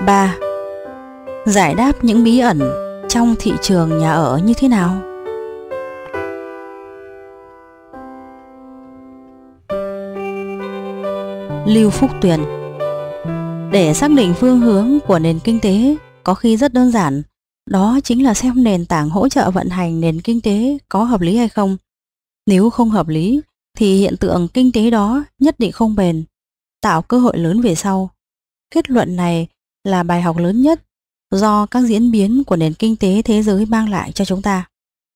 3. Giải đáp những bí ẩn trong thị trường nhà ở như thế nào? Lưu Phúc Tuyền. Để xác định phương hướng của nền kinh tế có khi rất đơn giản, đó chính là xem nền tảng hỗ trợ vận hành nền kinh tế có hợp lý hay không. Nếu không hợp lý thì hiện tượng kinh tế đó nhất định không bền, tạo cơ hội lớn về sau. Kết luận này là bài học lớn nhất do các diễn biến của nền kinh tế thế giới mang lại cho chúng ta.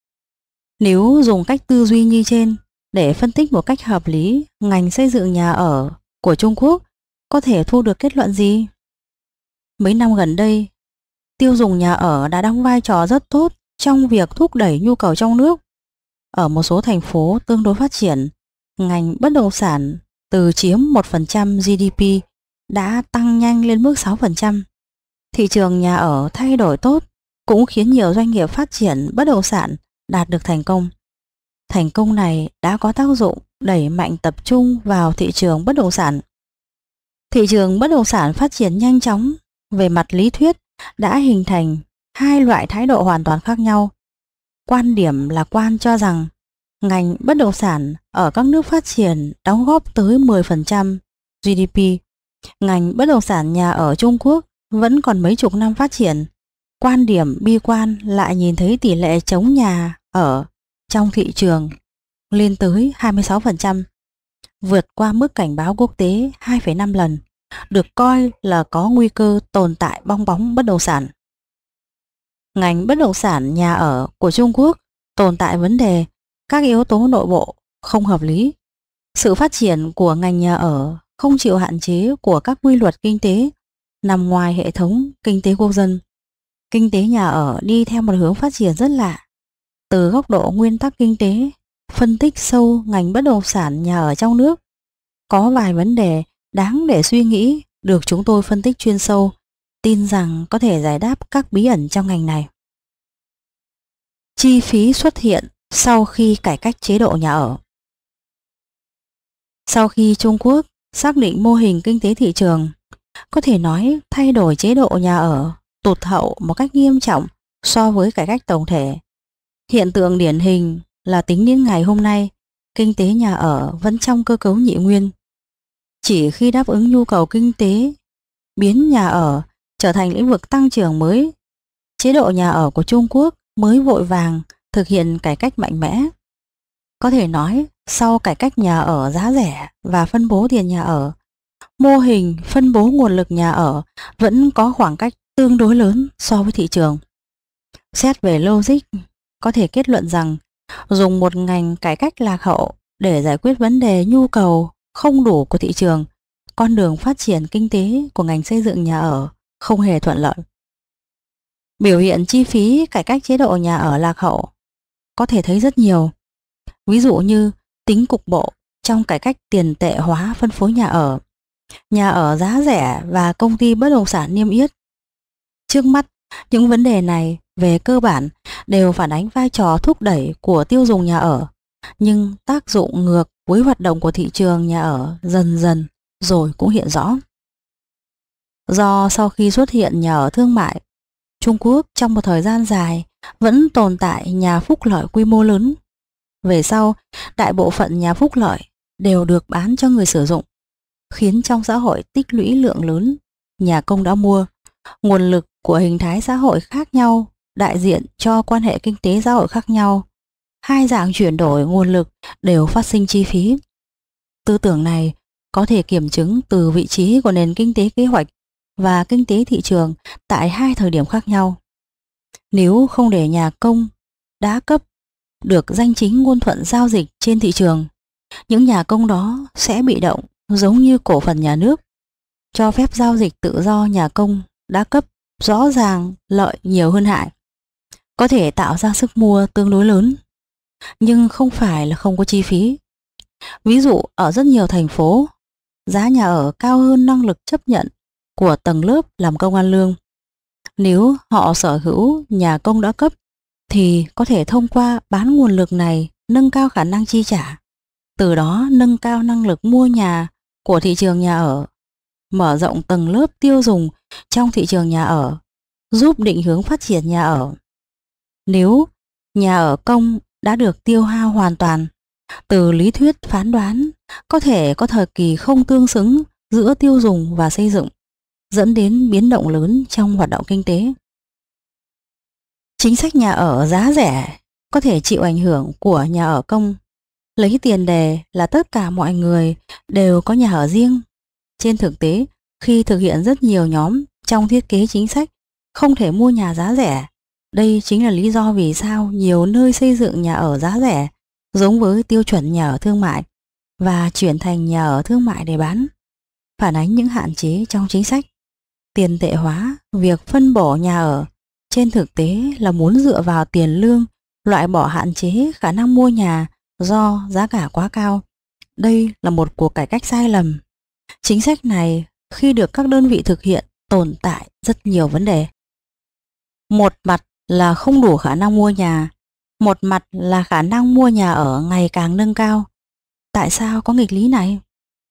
Nếu dùng cách tư duy như trên để phân tích một cách hợp lý ngành xây dựng nhà ở của Trung Quốc, có thể thu được kết luận gì? Mấy năm gần đây, tiêu dùng nhà ở đã đóng vai trò rất tốt trong việc thúc đẩy nhu cầu trong nước. Ở một số thành phố tương đối phát triển, ngành bất động sản từ chiếm 1% GDP đã tăng nhanh lên mức 6%. Thị trường nhà ở thay đổi tốt cũng khiến nhiều doanh nghiệp phát triển bất động sản đạt được thành công. Thành công này đã có tác dụng đẩy mạnh tập trung vào thị trường bất động sản. Thị trường bất động sản phát triển nhanh chóng, về mặt lý thuyết đã hình thành hai loại thái độ hoàn toàn khác nhau. Quan điểm lạc quan cho rằng ngành bất động sản ở các nước phát triển đóng góp tới 10% GDP. Ngành bất động sản nhà ở Trung Quốc vẫn còn mấy chục năm phát triển. Quan điểm bi quan lại nhìn thấy tỷ lệ trống nhà ở trong thị trường lên tới 26%, vượt qua mức cảnh báo quốc tế 2,5 lần, được coi là có nguy cơ tồn tại bong bóng bất động sản. Ngành bất động sản nhà ở của Trung Quốc tồn tại vấn đề các yếu tố nội bộ không hợp lý. Sự phát triển của ngành nhà ở không chịu hạn chế của các quy luật kinh tế nằm ngoài hệ thống kinh tế quốc dân. Kinh tế nhà ở đi theo một hướng phát triển rất lạ. Từ góc độ nguyên tắc kinh tế, phân tích sâu ngành bất động sản nhà ở trong nước, có vài vấn đề đáng để suy nghĩ được chúng tôi phân tích chuyên sâu, tin rằng có thể giải đáp các bí ẩn trong ngành này. Chi phí xuất hiện sau khi cải cách chế độ nhà ở. Sau khi Trung Quốc xác định mô hình kinh tế thị trường, có thể nói thay đổi chế độ nhà ở tụt hậu một cách nghiêm trọng so với cải cách tổng thể. Hiện tượng điển hình là tính đến ngày hôm nay, kinh tế nhà ở vẫn trong cơ cấu nhị nguyên. Chỉ khi đáp ứng nhu cầu kinh tế, biến nhà ở trở thành lĩnh vực tăng trưởng mới, chế độ nhà ở của Trung Quốc mới vội vàng thực hiện cải cách mạnh mẽ. Có thể nói, sau cải cách nhà ở giá rẻ và phân bố tiền nhà ở, mô hình phân bố nguồn lực nhà ở vẫn có khoảng cách tương đối lớn so với thị trường. Xét về logic, có thể kết luận rằng dùng một ngành cải cách lạc hậu để giải quyết vấn đề nhu cầu không đủ của thị trường, con đường phát triển kinh tế của ngành xây dựng nhà ở không hề thuận lợi. Biểu hiện chi phí cải cách chế độ nhà ở lạc hậu có thể thấy rất nhiều. Ví dụ như tính cục bộ trong cải cách tiền tệ hóa phân phối nhà ở giá rẻ và công ty bất động sản niêm yết. Trước mắt, những vấn đề này về cơ bản đều phản ánh vai trò thúc đẩy của tiêu dùng nhà ở, nhưng tác dụng ngược với hoạt động của thị trường nhà ở dần dần rồi cũng hiện rõ. Do sau khi xuất hiện nhà ở thương mại, Trung Quốc trong một thời gian dài vẫn tồn tại nhà phúc lợi quy mô lớn. Về sau, đại bộ phận nhà phúc lợi đều được bán cho người sử dụng, khiến trong xã hội tích lũy lượng lớn nhà công đã mua. Nguồn lực của hình thái xã hội khác nhau đại diện cho quan hệ kinh tế xã hội khác nhau. Hai dạng chuyển đổi nguồn lực đều phát sinh chi phí. Tư tưởng này có thể kiểm chứng từ vị trí của nền kinh tế kế hoạch và kinh tế thị trường tại hai thời điểm khác nhau. Nếu không để nhà công đã cấp được danh chính ngôn thuận giao dịch trên thị trường, những nhà công đó sẽ bị động giống như cổ phần nhà nước. Cho phép giao dịch tự do nhà công đã cấp rõ ràng lợi nhiều hơn hại, có thể tạo ra sức mua tương đối lớn, nhưng không phải là không có chi phí. Ví dụ ở rất nhiều thành phố, giá nhà ở cao hơn năng lực chấp nhận của tầng lớp làm công ăn lương. Nếu họ sở hữu nhà công đã cấp thì có thể thông qua bán nguồn lực này nâng cao khả năng chi trả, từ đó nâng cao năng lực mua nhà của thị trường nhà ở. mở rộng tầng lớp tiêu dùng trong thị trường nhà ở, giúp định hướng phát triển nhà ở. Nếu nhà ở công đã được tiêu hao hoàn toàn, từ lý thuyết phán đoán có thể có thời kỳ không tương xứng giữa tiêu dùng và xây dựng, dẫn đến biến động lớn trong hoạt động kinh tế. Chính sách nhà ở giá rẻ có thể chịu ảnh hưởng của nhà ở công, lấy tiền đề là tất cả mọi người đều có nhà ở riêng. Trên thực tế, khi thực hiện rất nhiều nhóm trong thiết kế chính sách không thể mua nhà giá rẻ, đây chính là lý do vì sao nhiều nơi xây dựng nhà ở giá rẻ giống với tiêu chuẩn nhà ở thương mại và chuyển thành nhà ở thương mại để bán, phản ánh những hạn chế trong chính sách. Tiền tệ hóa việc phân bổ nhà ở trên thực tế là muốn dựa vào tiền lương loại bỏ hạn chế khả năng mua nhà do giá cả quá cao. Đây là một cuộc cải cách sai lầm. Chính sách này khi được các đơn vị thực hiện tồn tại rất nhiều vấn đề. Một mặt là không đủ khả năng mua nhà, một mặt là khả năng mua nhà ở ngày càng nâng cao. Tại sao có nghịch lý này?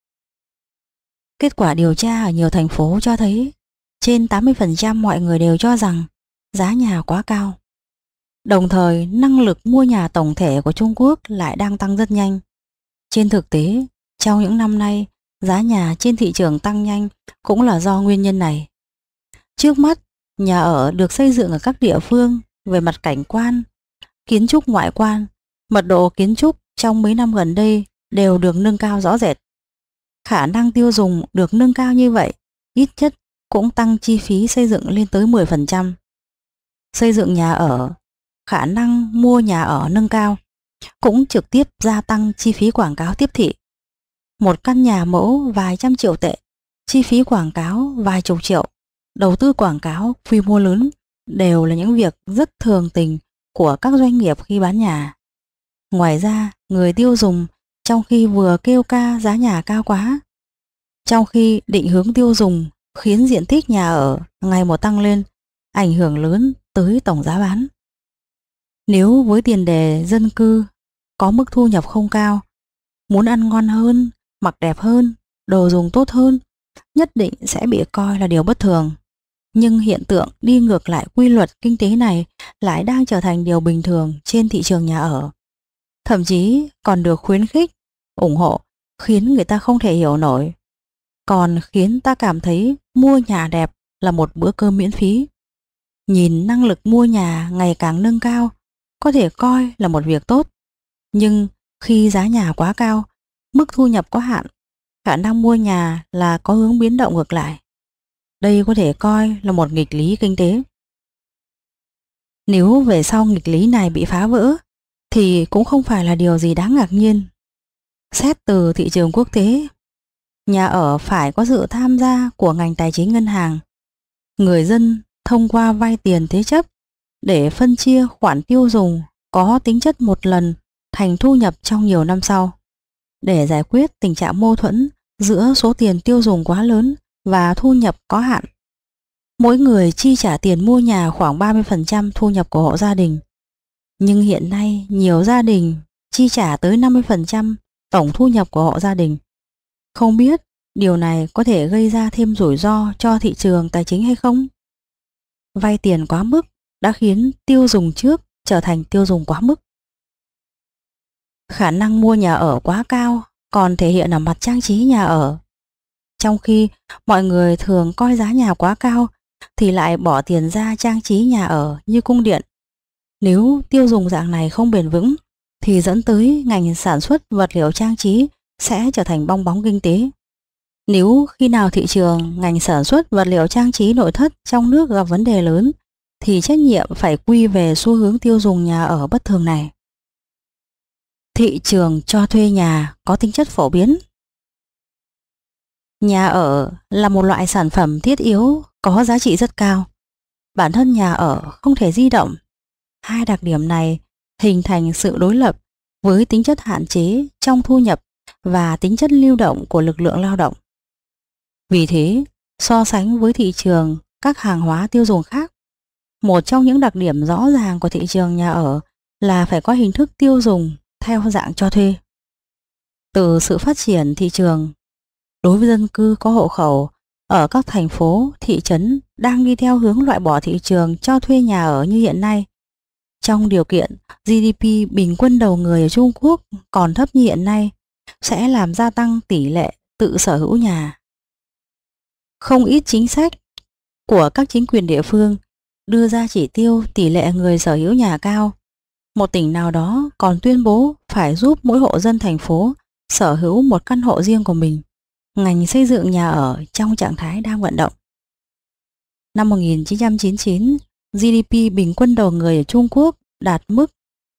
Kết quả điều tra ở nhiều thành phố cho thấy trên 80% mọi người đều cho rằng giá nhà quá cao. Đồng thời, năng lực mua nhà tổng thể của Trung Quốc lại đang tăng rất nhanh. Trên thực tế, trong những năm nay, giá nhà trên thị trường tăng nhanh cũng là do nguyên nhân này. Trước mắt, nhà ở được xây dựng ở các địa phương về mặt cảnh quan, kiến trúc ngoại quan, mật độ kiến trúc trong mấy năm gần đây đều được nâng cao rõ rệt. Khả năng tiêu dùng được nâng cao như vậy, ít nhất cũng tăng chi phí xây dựng lên tới 10%. Xây dựng nhà ở, khả năng mua nhà ở nâng cao, cũng trực tiếp gia tăng chi phí quảng cáo tiếp thị. Một căn nhà mẫu vài trăm triệu tệ, chi phí quảng cáo vài chục triệu, đầu tư quảng cáo quy mô lớn đều là những việc rất thường tình của các doanh nghiệp khi bán nhà. Ngoài ra, người tiêu dùng trong khi vừa kêu ca giá nhà cao quá, trong khi định hướng tiêu dùng khiến diện tích nhà ở ngày một tăng lên, ảnh hưởng lớn tới tổng giá bán. Nếu với tiền đề dân cư có mức thu nhập không cao, muốn ăn ngon hơn, mặc đẹp hơn, đồ dùng tốt hơn, nhất định sẽ bị coi là điều bất thường. Nhưng hiện tượng đi ngược lại quy luật kinh tế này lại đang trở thành điều bình thường trên thị trường nhà ở. Thậm chí còn được khuyến khích, ủng hộ, khiến người ta không thể hiểu nổi. Còn khiến ta cảm thấy mua nhà đẹp là một bữa cơm miễn phí. Nhìn năng lực mua nhà ngày càng nâng cao, có thể coi là một việc tốt. Nhưng khi giá nhà quá cao, mức thu nhập có hạn, khả năng mua nhà là có hướng biến động ngược lại. Đây có thể coi là một nghịch lý kinh tế. Nếu về sau nghịch lý này bị phá vỡ, thì cũng không phải là điều gì đáng ngạc nhiên. Xét từ thị trường quốc tế, nhà ở phải có sự tham gia của ngành tài chính ngân hàng. Người dân thông qua vay tiền thế chấp để phân chia khoản tiêu dùng có tính chất một lần thành thu nhập trong nhiều năm sau, để giải quyết tình trạng mâu thuẫn giữa số tiền tiêu dùng quá lớn và thu nhập có hạn. Mỗi người chi trả tiền mua nhà khoảng 30% thu nhập của hộ gia đình. Nhưng hiện nay nhiều gia đình chi trả tới 50% tổng thu nhập của hộ gia đình. Không biết điều này có thể gây ra thêm rủi ro cho thị trường tài chính hay không? Vay tiền quá mức đã khiến tiêu dùng trước trở thành tiêu dùng quá mức. Khả năng mua nhà ở quá cao còn thể hiện ở mặt trang trí nhà ở. Trong khi mọi người thường coi giá nhà quá cao thì lại bỏ tiền ra trang trí nhà ở như cung điện. Nếu tiêu dùng dạng này không bền vững thì dẫn tới ngành sản xuất vật liệu trang trí sẽ trở thành bong bóng kinh tế. Nếu khi nào thị trường ngành sản xuất vật liệu trang trí nội thất trong nước gặp vấn đề lớn thì trách nhiệm phải quy về xu hướng tiêu dùng nhà ở bất thường này. Thị trường cho thuê nhà có tính chất phổ biến. Nhà ở là một loại sản phẩm thiết yếu có giá trị rất cao. Bản thân nhà ở không thể di động. Hai đặc điểm này hình thành sự đối lập với tính chất hạn chế trong thu nhập và tính chất lưu động của lực lượng lao động. Vì thế, so sánh với thị trường các hàng hóa tiêu dùng khác, một trong những đặc điểm rõ ràng của thị trường nhà ở là phải có hình thức tiêu dùng theo dạng cho thuê. Từ sự phát triển thị trường, đối với dân cư có hộ khẩu ở các thành phố, thị trấn đang đi theo hướng loại bỏ thị trường cho thuê nhà ở như hiện nay. Trong điều kiện GDP bình quân đầu người ở Trung Quốc còn thấp như hiện nay, sẽ làm gia tăng tỷ lệ tự sở hữu nhà. Không ít chính sách của các chính quyền địa phương đưa ra chỉ tiêu tỷ lệ người sở hữu nhà cao. Một tỉnh nào đó còn tuyên bố phải giúp mỗi hộ dân thành phố sở hữu một căn hộ riêng của mình. Ngành xây dựng nhà ở trong trạng thái đang vận động. Năm 1999, GDP bình quân đầu người ở Trung Quốc đạt mức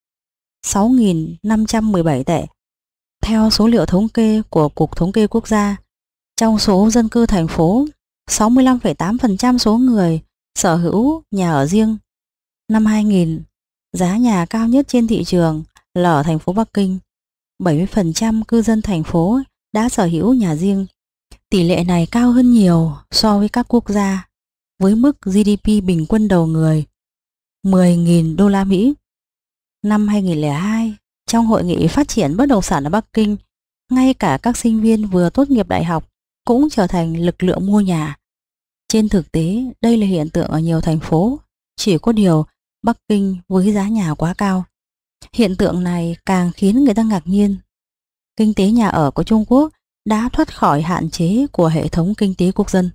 6.517 tệ. Theo số liệu thống kê của Cục Thống kê Quốc gia, trong số dân cư thành phố, 65,8% số người sở hữu nhà ở riêng. Năm 2000, giá nhà cao nhất trên thị trường là ở thành phố Bắc Kinh. 70% cư dân thành phố đã sở hữu nhà riêng. Tỷ lệ này cao hơn nhiều so với các quốc gia với mức GDP bình quân đầu người 10.000 đô la Mỹ. Năm 2002, trong hội nghị phát triển bất động sản ở Bắc Kinh, ngay cả các sinh viên vừa tốt nghiệp đại học cũng trở thành lực lượng mua nhà. Trên thực tế, đây là hiện tượng ở nhiều thành phố, chỉ có điều Bắc Kinh với giá nhà quá cao. Hiện tượng này càng khiến người ta ngạc nhiên. Kinh tế nhà ở của Trung Quốc đã thoát khỏi hạn chế của hệ thống kinh tế quốc dân.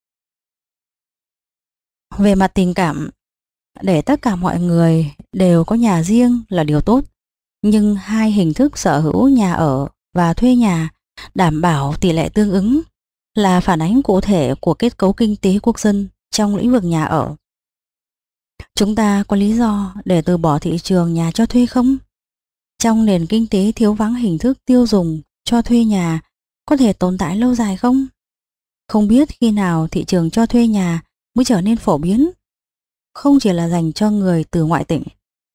Về mặt tình cảm, để tất cả mọi người đều có nhà riêng là điều tốt, nhưng hai hình thức sở hữu nhà ở và thuê nhà đảm bảo tỷ lệ tương ứng là phản ánh cụ thể của kết cấu kinh tế quốc dân trong lĩnh vực nhà ở. Chúng ta có lý do để từ bỏ thị trường nhà cho thuê không? Trong nền kinh tế thiếu vắng hình thức tiêu dùng cho thuê nhà có thể tồn tại lâu dài không? Không biết khi nào thị trường cho thuê nhà mới trở nên phổ biến, không chỉ là dành cho người từ ngoại tỉnh.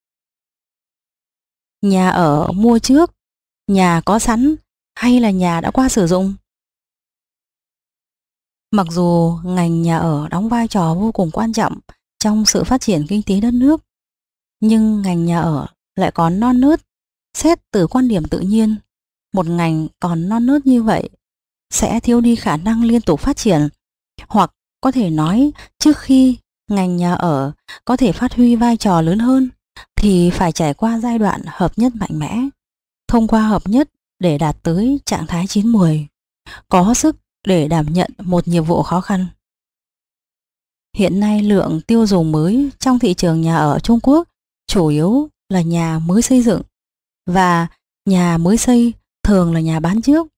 Nhà ở mua trước, nhà có sẵn hay là nhà đã qua sử dụng? Mặc dù ngành nhà ở đóng vai trò vô cùng quan trọng trong sự phát triển kinh tế đất nước, nhưng ngành nhà ở lại còn non nớt. Xét từ quan điểm tự nhiên, một ngành còn non nớt như vậy sẽ thiếu đi khả năng liên tục phát triển, hoặc có thể nói trước khi ngành nhà ở có thể phát huy vai trò lớn hơn thì phải trải qua giai đoạn hợp nhất mạnh mẽ, thông qua hợp nhất để đạt tới trạng thái chín muồi, có sức để đảm nhận một nhiệm vụ khó khăn. Hiện nay lượng tiêu dùng mới trong thị trường nhà ở Trung Quốc chủ yếu là nhà mới xây dựng, và nhà mới xây thường là nhà bán trước.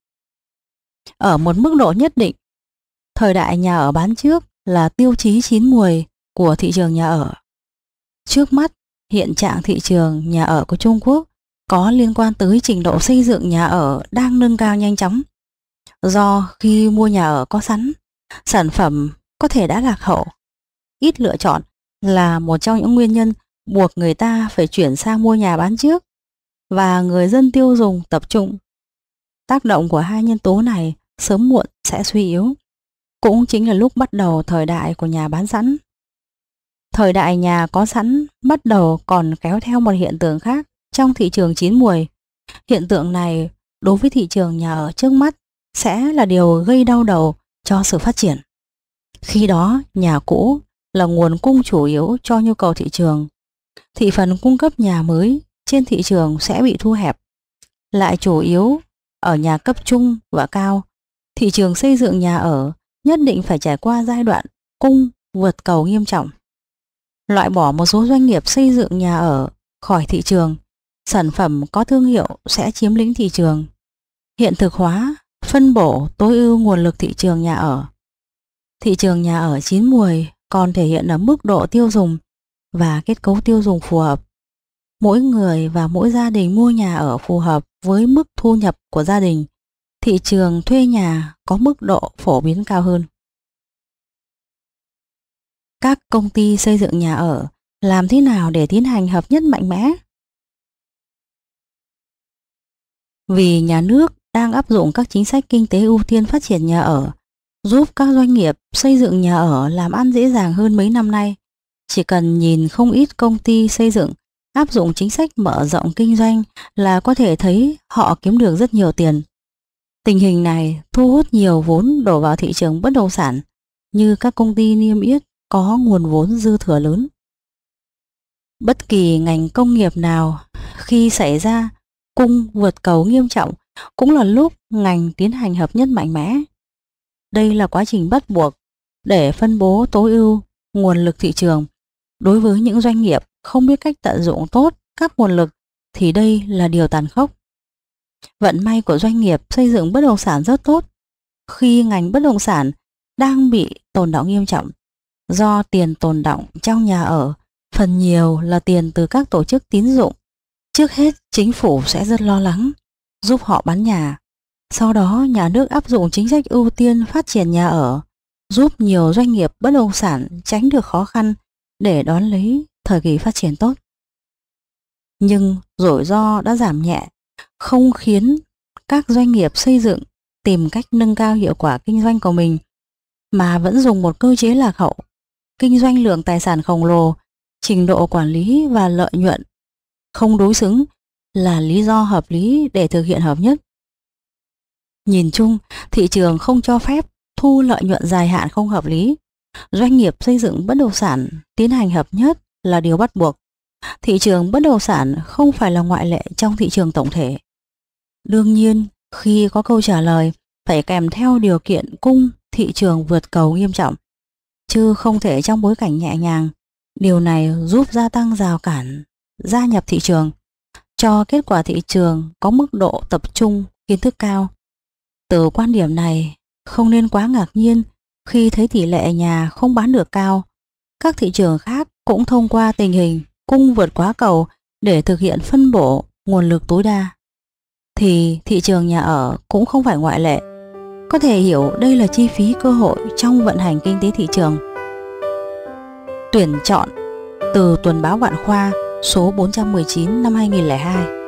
Ở một mức độ nhất định, thời đại nhà ở bán trước là tiêu chí chín muồi của thị trường nhà ở. Trước mắt, hiện trạng thị trường nhà ở của Trung Quốc có liên quan tới trình độ xây dựng nhà ở đang nâng cao nhanh chóng. Do khi mua nhà ở có sẵn, sản phẩm có thể đã lạc hậu, ít lựa chọn là một trong những nguyên nhân buộc người ta phải chuyển sang mua nhà bán trước, và người dân tiêu dùng tập trung. Tác động của hai nhân tố này sớm muộn sẽ suy yếu. Cũng chính là lúc bắt đầu thời đại của nhà bán sẵn. Thời đại nhà có sẵn bắt đầu còn kéo theo một hiện tượng khác trong thị trường chín muồi. Hiện tượng này đối với thị trường nhà ở trước mắt sẽ là điều gây đau đầu cho sự phát triển. Khi đó, nhà cũ là nguồn cung chủ yếu cho nhu cầu thị trường. Thị phần cung cấp nhà mới trên thị trường sẽ bị thu hẹp, lại chủ yếu ở nhà cấp trung và cao. Thị trường xây dựng nhà ở nhất định phải trải qua giai đoạn cung vượt cầu nghiêm trọng. Loại bỏ một số doanh nghiệp xây dựng nhà ở khỏi thị trường, sản phẩm có thương hiệu sẽ chiếm lĩnh thị trường. Hiện thực hóa, phân bổ tối ưu nguồn lực thị trường nhà ở. Thị trường nhà ở chín muồi còn thể hiện ở mức độ tiêu dùng và kết cấu tiêu dùng phù hợp. Mỗi người và mỗi gia đình mua nhà ở phù hợp với mức thu nhập của gia đình. Thị trường thuê nhà có mức độ phổ biến cao hơn. Các công ty xây dựng nhà ở làm thế nào để tiến hành hợp nhất mạnh mẽ? Vì nhà nước đang áp dụng các chính sách kinh tế ưu tiên phát triển nhà ở, giúp các doanh nghiệp xây dựng nhà ở làm ăn dễ dàng hơn mấy năm nay. Chỉ cần nhìn không ít công ty xây dựng áp dụng chính sách mở rộng kinh doanh là có thể thấy họ kiếm được rất nhiều tiền. Tình hình này thu hút nhiều vốn đổ vào thị trường bất động sản như các công ty niêm yết có nguồn vốn dư thừa lớn. Bất kỳ ngành công nghiệp nào khi xảy ra cung vượt cầu nghiêm trọng cũng là lúc ngành tiến hành hợp nhất mạnh mẽ. Đây là quá trình bắt buộc để phân bố tối ưu nguồn lực thị trường. Đối với những doanh nghiệp không biết cách tận dụng tốt các nguồn lực thì đây là điều tàn khốc. Vận may của doanh nghiệp xây dựng bất động sản rất tốt khi ngành bất động sản đang bị tồn đọng nghiêm trọng. Do tiền tồn đọng trong nhà ở phần nhiều là tiền từ các tổ chức tín dụng. Trước hết chính phủ sẽ rất lo lắng giúp họ bán nhà. Sau đó nhà nước áp dụng chính sách ưu tiên phát triển nhà ở, giúp nhiều doanh nghiệp bất động sản tránh được khó khăn để đón lấy thời kỳ phát triển tốt. Nhưng rủi ro đã giảm nhẹ, không khiến các doanh nghiệp xây dựng tìm cách nâng cao hiệu quả kinh doanh của mình, mà vẫn dùng một cơ chế lạc hậu, kinh doanh lượng tài sản khổng lồ, trình độ quản lý và lợi nhuận không đối xứng là lý do hợp lý để thực hiện hợp nhất. Nhìn chung, thị trường không cho phép thu lợi nhuận dài hạn không hợp lý. Doanh nghiệp xây dựng bất động sản tiến hành hợp nhất là điều bắt buộc. Thị trường bất động sản không phải là ngoại lệ trong thị trường tổng thể. Đương nhiên, khi có câu trả lời phải kèm theo điều kiện cung thị trường vượt cầu nghiêm trọng, chứ không thể trong bối cảnh nhẹ nhàng. Điều này giúp gia tăng rào cản gia nhập thị trường, cho kết quả thị trường có mức độ tập trung kiến thức cao. Từ quan điểm này, không nên quá ngạc nhiên khi thấy tỷ lệ nhà không bán được cao. Các thị trường khác cũng thông qua tình hình cung vượt quá cầu để thực hiện phân bổ nguồn lực tối đa. Thì thị trường nhà ở cũng không phải ngoại lệ. Có thể hiểu đây là chi phí cơ hội trong vận hành kinh tế thị trường. Tuyển chọn từ Tuần báo Vạn Khoa số 419 năm 2002.